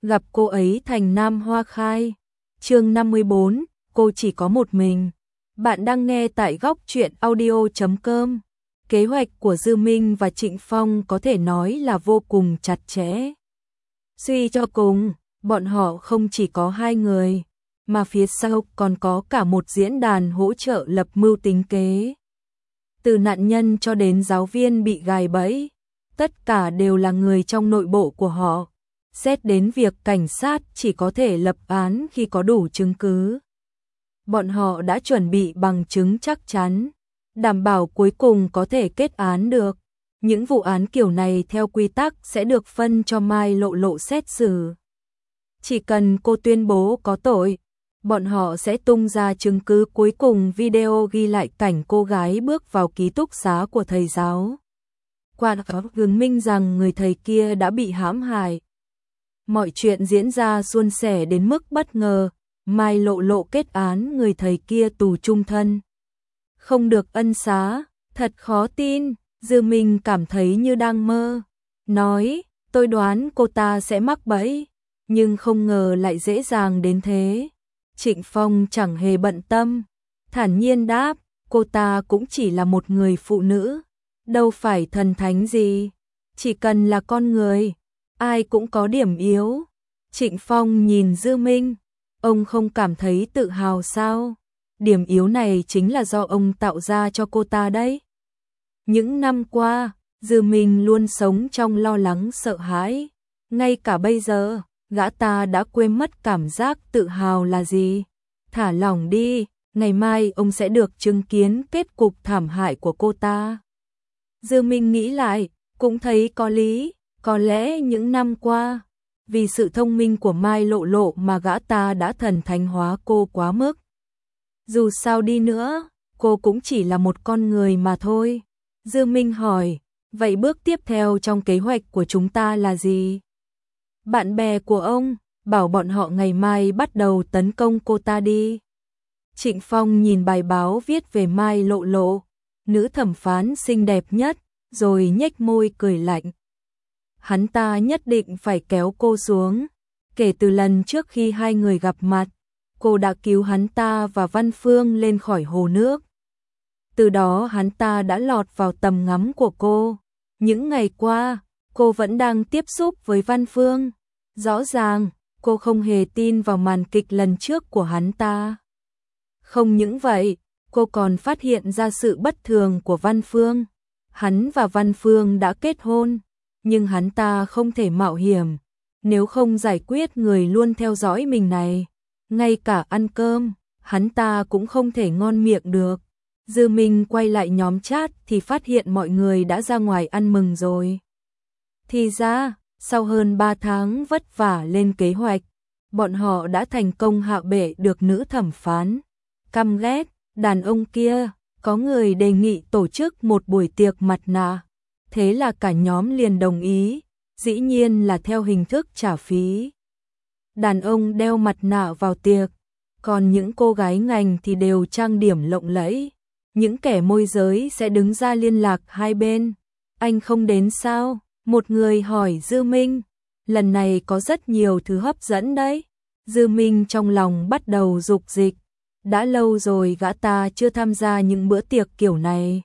gặp cô ấy thành Nam Hoa Khai. Chương 54, cô chỉ có một mình. Bạn đang nghe tại góc truyện audio.com. Kế hoạch của Dư Minh và Trịnh Phong có thể nói là vô cùng chặt chẽ. Suy cho cùng, bọn họ không chỉ có hai người, mà phía sau còn có cả một diễn đàn hỗ trợ lập mưu tính kế. Từ nạn nhân cho đến giáo viên bị gài bẫy, tất cả đều là người trong nội bộ của họ. Xét đến việc cảnh sát chỉ có thể lập án khi có đủ chứng cứ. Bọn họ đã chuẩn bị bằng chứng chắc chắn, đảm bảo cuối cùng có thể kết án được. Những vụ án kiểu này theo quy tắc sẽ được phân cho Mai Lộ Lộ xét xử. Chỉ cần cô tuyên bố có tội, bọn họ sẽ tung ra chứng cứ cuối cùng. Video ghi lại cảnh cô gái bước vào ký túc xá của thầy giáo. Qua đó chứng minh rằng người thầy kia đã bị hãm hại. Mọi chuyện diễn ra suôn sẻ đến mức bất ngờ. Mai Lộ Lộ kết án người thầy kia tù chung thân, không được ân xá. Thật khó tin, Dư Minh cảm thấy như đang mơ. Nói, tôi đoán cô ta sẽ mắc bẫy, nhưng không ngờ lại dễ dàng đến thế. Trịnh Phong chẳng hề bận tâm, thản nhiên đáp, cô ta cũng chỉ là một người phụ nữ, đâu phải thần thánh gì, chỉ cần là con người, ai cũng có điểm yếu. Trịnh Phong nhìn Dư Minh, ông không cảm thấy tự hào sao? Điểm yếu này chính là do ông tạo ra cho cô ta đấy. Những năm qua, Dư Minh luôn sống trong lo lắng sợ hãi. Ngay cả bây giờ, gã ta đã quên mất cảm giác tự hào là gì. Thả lỏng đi, ngày mai ông sẽ được chứng kiến kết cục thảm hại của cô ta. Dư Minh nghĩ lại, cũng thấy có lý. Có lẽ những năm qua, vì sự thông minh của Mai Lộ Lộ mà gã ta đã thần thánh hóa cô quá mức. Dù sao đi nữa, cô cũng chỉ là một con người mà thôi. Dư Minh hỏi, vậy bước tiếp theo trong kế hoạch của chúng ta là gì? Bạn bè của ông bảo bọn họ ngày mai bắt đầu tấn công cô ta đi. Trịnh Phong nhìn bài báo viết về Mai Lộ Lộ, nữ thẩm phán xinh đẹp nhất, rồi nhếch môi cười lạnh. Hắn ta nhất định phải kéo cô xuống. Kể từ lần trước khi hai người gặp mặt, cô đã cứu hắn ta và Văn Phương lên khỏi hồ nước. Từ đó hắn ta đã lọt vào tầm ngắm của cô. Những ngày qua, cô vẫn đang tiếp xúc với Văn Phương. Rõ ràng, cô không hề tin vào màn kịch lần trước của hắn ta. Không những vậy, cô còn phát hiện ra sự bất thường của Văn Phương. Hắn và Văn Phương đã kết hôn, nhưng hắn ta không thể mạo hiểm, nếu không giải quyết người luôn theo dõi mình này. Ngay cả ăn cơm, hắn ta cũng không thể ngon miệng được. Dư Minh quay lại nhóm chat thì phát hiện mọi người đã ra ngoài ăn mừng rồi. Thì ra, sau hơn 3 tháng vất vả lên kế hoạch, bọn họ đã thành công hạ bệ được nữ thẩm phán. Căm ghét, đàn ông kia, có người đề nghị tổ chức một buổi tiệc mặt nạ. Thế là cả nhóm liền đồng ý, dĩ nhiên là theo hình thức trả phí. Đàn ông đeo mặt nạ vào tiệc, còn những cô gái ngành thì đều trang điểm lộng lẫy. Những kẻ môi giới sẽ đứng ra liên lạc hai bên. Anh không đến sao? Một người hỏi Dư Minh. Lần này có rất nhiều thứ hấp dẫn đấy. Dư Minh trong lòng bắt đầu dục dịch. Đã lâu rồi gã ta chưa tham gia những bữa tiệc kiểu này.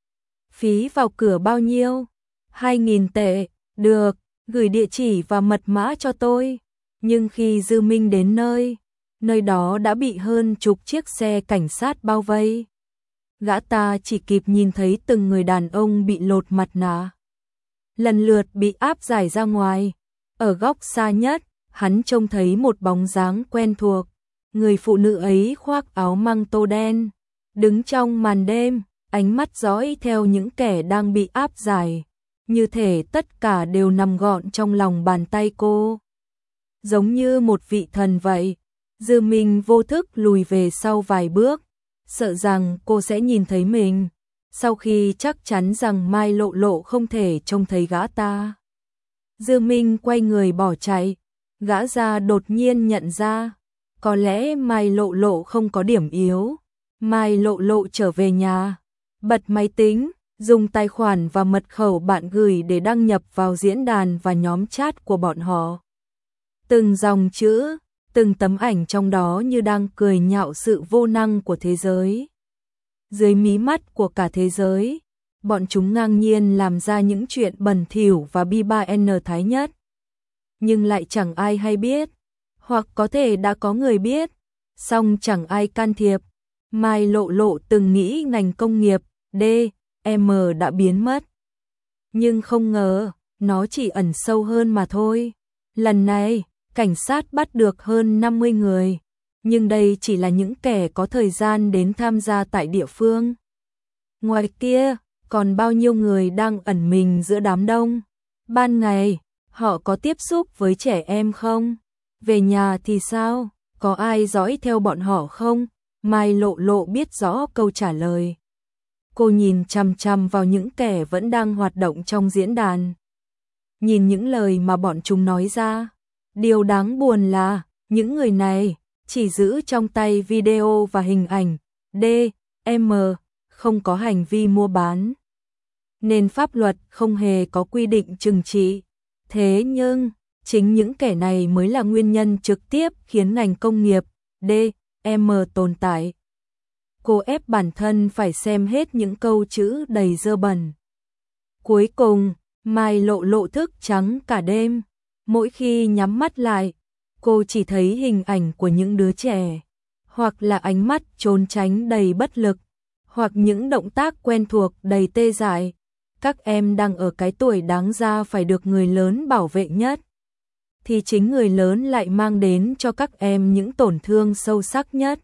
Phí vào cửa bao nhiêu? 2.000 tệ. Được, gửi địa chỉ và mật mã cho tôi. Nhưng khi Dư Minh đến nơi đó đã bị hơn chục chiếc xe cảnh sát bao vây. Gã ta chỉ kịp nhìn thấy từng người đàn ông bị lột mặt nạ, lần lượt bị áp giải ra ngoài. Ở góc xa nhất, hắn trông thấy một bóng dáng quen thuộc. Người phụ nữ ấy khoác áo măng tô đen, đứng trong màn đêm, ánh mắt dõi theo những kẻ đang bị áp giải. Như thể tất cả đều nằm gọn trong lòng bàn tay cô. Giống như một vị thần vậy. Dư Minh vô thức lùi về sau vài bước, sợ rằng cô sẽ nhìn thấy mình. Sau khi chắc chắn rằng Mai Lộ Lộ không thể trông thấy gã ta, Dư Minh quay người bỏ chạy. Gã già đột nhiên nhận ra, có lẽ Mai Lộ Lộ không có điểm yếu. Mai Lộ Lộ trở về nhà, bật máy tính, dùng tài khoản và mật khẩu bạn gửi để đăng nhập vào diễn đàn và nhóm chat của bọn họ. Từng dòng chữ, từng tấm ảnh trong đó như đang cười nhạo sự vô năng của thế giới. Dưới mí mắt của cả thế giới, bọn chúng ngang nhiên làm ra những chuyện bẩn thỉu và bi ba n thái nhất. Nhưng lại chẳng ai hay biết, hoặc có thể đã có người biết, song chẳng ai can thiệp. Mai Lộ Lộ từng nghĩ ngành công nghiệp D, M đã biến mất. Nhưng không ngờ, nó chỉ ẩn sâu hơn mà thôi. Lần này, cảnh sát bắt được hơn 50 người, nhưng đây chỉ là những kẻ có thời gian đến tham gia tại địa phương. Ngoài kia, còn bao nhiêu người đang ẩn mình giữa đám đông. Ban ngày, họ có tiếp xúc với trẻ em không? Về nhà thì sao? Có ai dõi theo bọn họ không? Mai Lộ Lộ biết rõ câu trả lời. Cô nhìn chằm chằm vào những kẻ vẫn đang hoạt động trong diễn đàn. Nhìn những lời mà bọn chúng nói ra. Điều đáng buồn là, những người này chỉ giữ trong tay video và hình ảnh D, M, không có hành vi mua bán. Nên pháp luật không hề có quy định trừng trị. Thế nhưng, chính những kẻ này mới là nguyên nhân trực tiếp khiến ngành công nghiệp D, M tồn tại. Cô ép bản thân phải xem hết những câu chữ đầy dơ bẩn. Cuối cùng, Mai Lộ Lộ thức trắng cả đêm. Mỗi khi nhắm mắt lại, cô chỉ thấy hình ảnh của những đứa trẻ, hoặc là ánh mắt trốn tránh đầy bất lực, hoặc những động tác quen thuộc đầy tê dại. Các em đang ở cái tuổi đáng ra phải được người lớn bảo vệ nhất, thì chính người lớn lại mang đến cho các em những tổn thương sâu sắc nhất.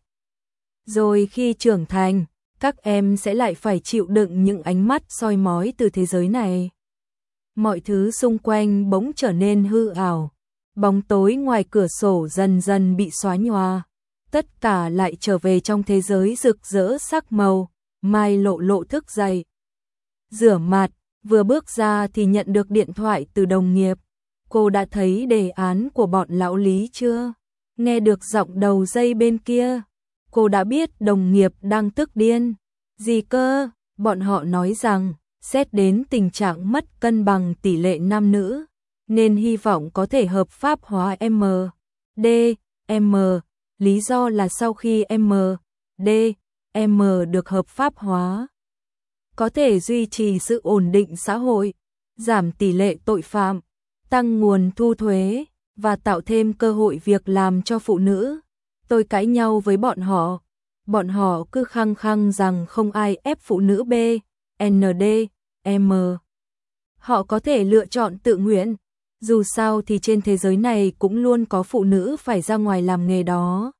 Rồi khi trưởng thành, các em sẽ lại phải chịu đựng những ánh mắt soi mói từ thế giới này. Mọi thứ xung quanh bỗng trở nên hư ảo. Bóng tối ngoài cửa sổ dần dần bị xóa nhòa. Tất cả lại trở về trong thế giới rực rỡ sắc màu. Mai Lộ Lộ thức dậy. Rửa mặt, vừa bước ra thì nhận được điện thoại từ đồng nghiệp. Cô đã thấy đề án của bọn lão Lý chưa? Nghe được giọng đầu dây bên kia, cô đã biết đồng nghiệp đang tức điên. Gì cơ? Bọn họ nói rằng, xét đến tình trạng mất cân bằng tỷ lệ nam nữ, nên hy vọng có thể hợp pháp hóa M, D, M. Lý do là sau khi M, D, M được hợp pháp hóa, có thể duy trì sự ổn định xã hội, giảm tỷ lệ tội phạm, tăng nguồn thu thuế và tạo thêm cơ hội việc làm cho phụ nữ. Tôi cãi nhau với bọn họ cứ khăng khăng rằng không ai ép phụ nữ B, N, D, M. Họ có thể lựa chọn tự nguyện, dù sao thì trên thế giới này cũng luôn có phụ nữ phải ra ngoài làm nghề đó.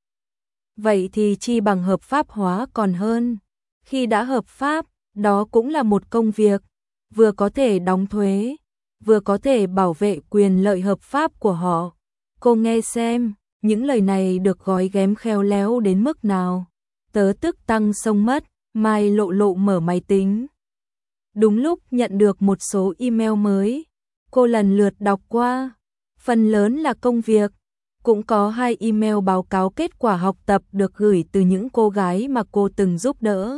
Vậy thì chi bằng hợp pháp hóa còn hơn. Khi đã hợp pháp, đó cũng là một công việc, vừa có thể đóng thuế, vừa có thể bảo vệ quyền lợi hợp pháp của họ. Cô nghe xem, những lời này được gói ghém khéo léo đến mức nào. Tớ tức tăng sông mất. Mai Lộ Lộ mở máy tính. Đúng lúc nhận được một số email mới, cô lần lượt đọc qua. Phần lớn là công việc, cũng có 2 email báo cáo kết quả học tập được gửi từ những cô gái mà cô từng giúp đỡ.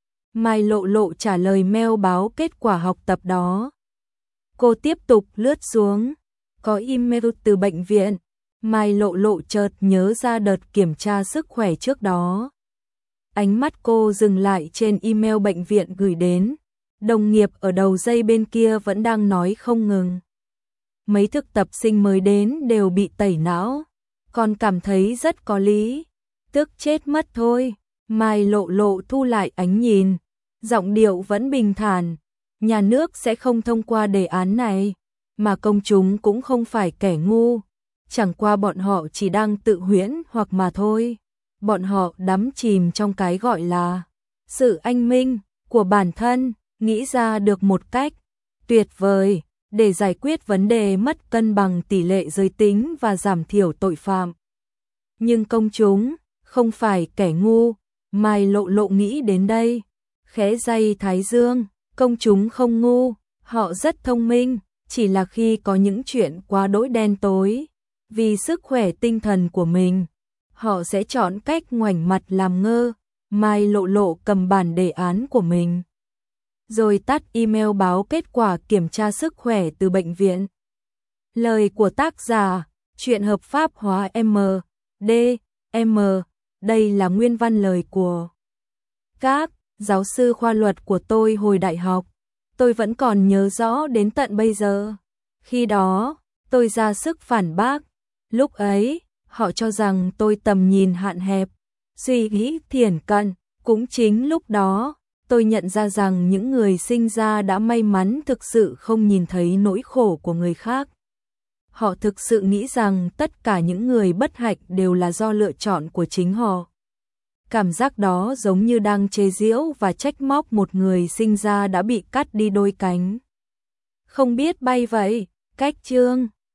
Mai Lộ Lộ trả lời mail báo kết quả học tập đó. Cô tiếp tục lướt xuống, có email từ bệnh viện. Mai Lộ Lộ chợt nhớ ra đợt kiểm tra sức khỏe trước đó. Ánh mắt cô dừng lại trên email bệnh viện gửi đến. Đồng nghiệp ở đầu dây bên kia vẫn đang nói không ngừng. Mấy thực tập sinh mới đến đều bị tẩy não, còn cảm thấy rất có lý. Tức chết mất thôi. Mai Lộ Lộ thu lại ánh nhìn, giọng điệu vẫn bình thản. Nhà nước sẽ không thông qua đề án này, mà công chúng cũng không phải kẻ ngu. Chẳng qua bọn họ chỉ đang tự huyễn hoặc mà thôi. Bọn họ đắm chìm trong cái gọi là sự anh minh của bản thân, nghĩ ra được một cách tuyệt vời để giải quyết vấn đề mất cân bằng tỷ lệ giới tính và giảm thiểu tội phạm. Nhưng công chúng không phải kẻ ngu. Mai Lộ Lộ nghĩ đến đây, khẽ day thái dương. Công chúng không ngu, họ rất thông minh, chỉ là khi có những chuyện quá đỗi đen tối vì sức khỏe tinh thần của mình, họ sẽ chọn cách ngoảnh mặt làm ngơ. Mai Lộ Lộ cầm bản đề án của mình, rồi tắt email báo kết quả kiểm tra sức khỏe từ bệnh viện. Lời của tác giả, Chuyện hợp pháp hóa D, M, đây là nguyên văn lời của các giáo sư khoa luật của tôi hồi đại học. Tôi vẫn còn nhớ rõ đến tận bây giờ. Khi đó, tôi ra sức phản bác. Lúc ấy, họ cho rằng tôi tầm nhìn hạn hẹp, suy nghĩ thiển cận. Cũng chính lúc đó, tôi nhận ra rằng những người sinh ra đã may mắn thực sự không nhìn thấy nỗi khổ của người khác. Họ thực sự nghĩ rằng tất cả những người bất hạnh đều là do lựa chọn của chính họ. Cảm giác đó giống như đang chế giễu và trách móc một người sinh ra đã bị cắt đi đôi cánh. Không biết bay vậy, cách chương